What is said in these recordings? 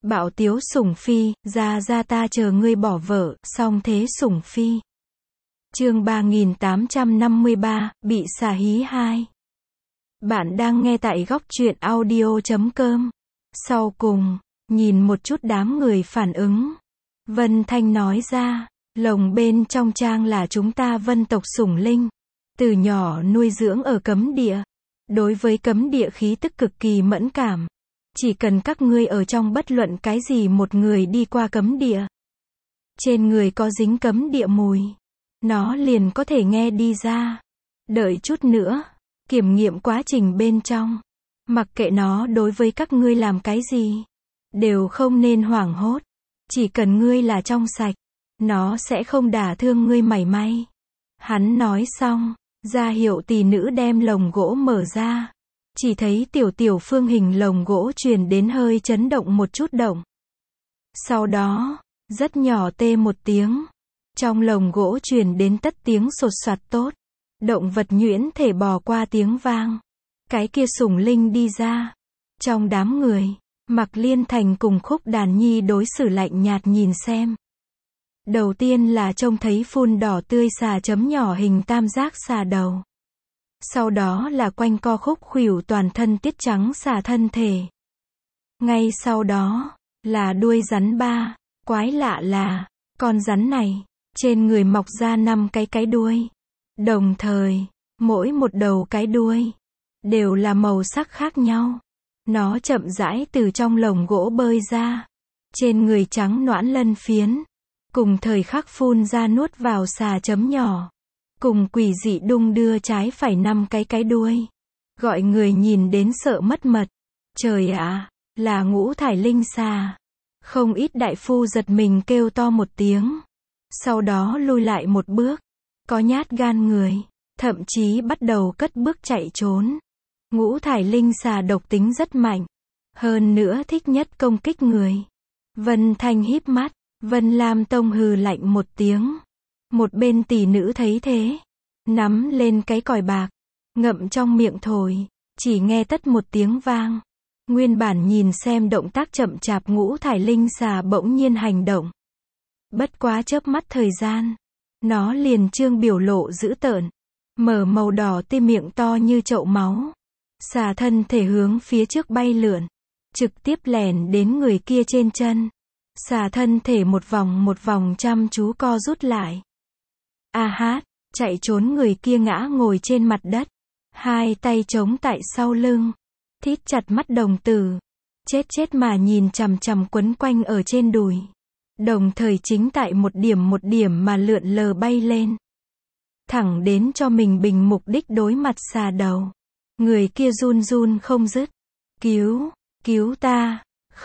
Bạo tiếu sủng phi, ra ta chờ ngươi bỏ vợ, song thế sủng phi. Chương 3853, bị xà hí 2. Bạn đang nghe tại góc truyện audio.com. Sau cùng, nhìn một chút đám người phản ứng. Vân Thanh nói ra, lồng bên trong trang là chúng ta Vân tộc sủng linh. Từ nhỏ nuôi dưỡng ở cấm địa. Đối với cấm địa khí tức cực kỳ mẫn cảm. Chỉ cần các ngươi ở trong bất luận cái gì một người đi qua cấm địa. Trên người có dính cấm địa mùi. Nó liền có thể nghe đi ra. Đợi chút nữa. Kiểm nghiệm quá trình bên trong. Mặc kệ nó đối với các ngươi làm cái gì. Đều không nên hoảng hốt. Chỉ cần ngươi là trong sạch. Nó sẽ không đả thương ngươi mảy may. Hắn nói xong. Ra hiệu tỷ nữ đem lồng gỗ mở ra. Chỉ thấy tiểu phương hình lồng gỗ truyền đến hơi chấn động một chút động. Sau đó, rất nhỏ tê một tiếng. Trong lồng gỗ truyền đến tất tiếng sột soạt tốt. Động vật nhuyễn thể bò qua tiếng vang. Cái kia sủng linh đi ra. Trong đám người, Mạc Liên Thành cùng Khúc Đàn Nhi đối xử lạnh nhạt nhìn xem. Đầu tiên là trông thấy phun đỏ tươi xà chấm nhỏ hình tam giác xà đầu. Sau đó là quanh co khúc khuỷu toàn thân tiết trắng xà thân thể. Ngay sau đó, là đuôi rắn ba. Quái lạ là, con rắn này, trên người mọc ra 5 cái đuôi. Đồng thời, mỗi một đầu cái đuôi, đều là màu sắc khác nhau. Nó chậm rãi từ trong lồng gỗ bơi ra. Trên người trắng noãn lân phiến. Cùng thời khắc phun ra nuốt vào xà chấm nhỏ. Cùng quỷ dị đung đưa trái phải 5 cái đuôi. Gọi người nhìn đến sợ mất mật. Trời ạ, là ngũ thải linh xà. Không ít đại phu giật mình kêu to một tiếng. Sau đó lui lại một bước. Có nhát gan người. Thậm chí bắt đầu cất bước chạy trốn. Ngũ thải linh xà độc tính rất mạnh. Hơn nữa thích nhất công kích người. Vân Thanh híp mắt. Vân Lam Tông hừ lạnh một tiếng. Một bên tỷ nữ thấy thế. Nắm lên cái còi bạc. Ngậm trong miệng thổi. Chỉ nghe tất một tiếng vang. Nguyên bản nhìn xem động tác chậm chạp ngũ thải linh xà bỗng nhiên hành động. Bất quá chớp mắt thời gian. Nó liền trương biểu lộ dữ tợn. Mở màu đỏ tê miệng to như chậu máu. Xà thân thể hướng phía trước bay lượn. Trực tiếp lẻn đến người kia trên chân. Xà thân thể một vòng chăm chú co rút lại. A hát, chạy trốn người kia ngã ngồi trên mặt đất. Hai tay chống tại sau lưng. Thít chặt mắt đồng tử. Chết mà nhìn chằm chằm quấn quanh ở trên đùi. Đồng thời chính tại một điểm mà lượn lờ bay lên. Thẳng đến cho mình bình mục đích đối mặt xà đầu. Người kia run không dứt. Cứu ta.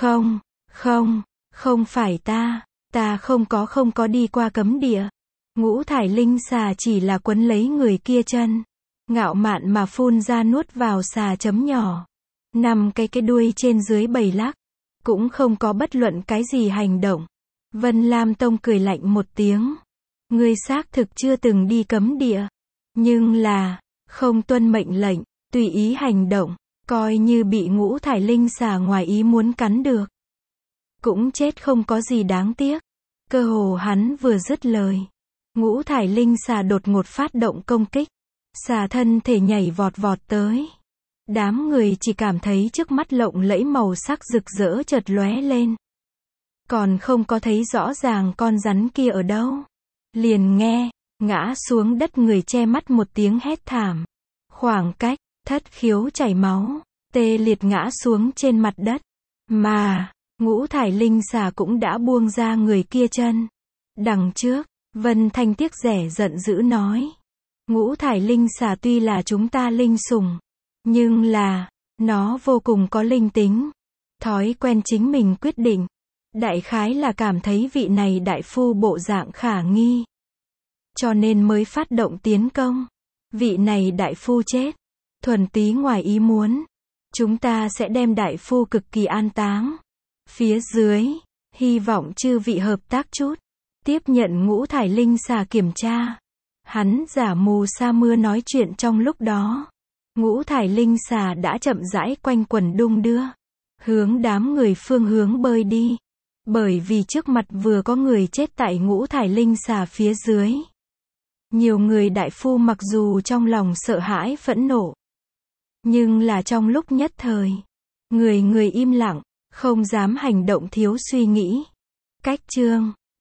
Không phải ta không có đi qua cấm địa. Ngũ thải linh xà chỉ là quấn lấy người kia chân. Ngạo mạn mà phun ra nuốt vào xà chấm nhỏ. 5 cái đuôi trên dưới 7 lắc. Cũng không có bất luận cái gì hành động. Vân Lam Tông cười lạnh một tiếng. Ngươi xác thực chưa từng đi cấm địa. Nhưng là, không tuân mệnh lệnh, tùy ý hành động. Coi như bị ngũ thải linh xà ngoài ý muốn cắn được. Cũng chết không có gì đáng tiếc. Cơ hồ hắn vừa dứt lời. Ngũ thải linh xà đột ngột phát động công kích. Xà thân thể nhảy vọt tới. Đám người chỉ cảm thấy trước mắt lộng lẫy màu sắc rực rỡ chợt lóe lên. Còn không có thấy rõ ràng con rắn kia ở đâu. Liền nghe, ngã xuống đất người che mắt một tiếng hét thảm. Khoảng cách, thất khiếu chảy máu, tê liệt ngã xuống trên mặt đất. Mà, ngũ thải linh xà cũng đã buông ra người kia chân. Đằng trước, Vân Thanh tiếc rẻ giận dữ nói. Ngũ thải linh xà tuy là chúng ta linh sủng. Nhưng là, nó vô cùng có linh tính. Thói quen chính mình quyết định. Đại khái là cảm thấy vị này đại phu bộ dạng khả nghi. Cho nên mới phát động tiến công. Vị này đại phu chết. Thuần túy ngoài ý muốn. Chúng ta sẽ đem đại phu cực kỳ an táng. Phía dưới, hy vọng chư vị hợp tác chút. Tiếp nhận ngũ thải linh xà kiểm tra. Hắn giả mù sa mưa nói chuyện trong lúc đó. Ngũ thải linh xà đã chậm rãi quanh quẩn đung đưa. hướng đám người phương hướng bơi đi. Bởi vì trước mặt vừa có người chết tại ngũ thải linh xà phía dưới. Nhiều người đại phu mặc dù trong lòng sợ hãi phẫn nộ, nhưng là trong lúc nhất thời, người người im lặng, không dám hành động thiếu suy nghĩ. Cách chương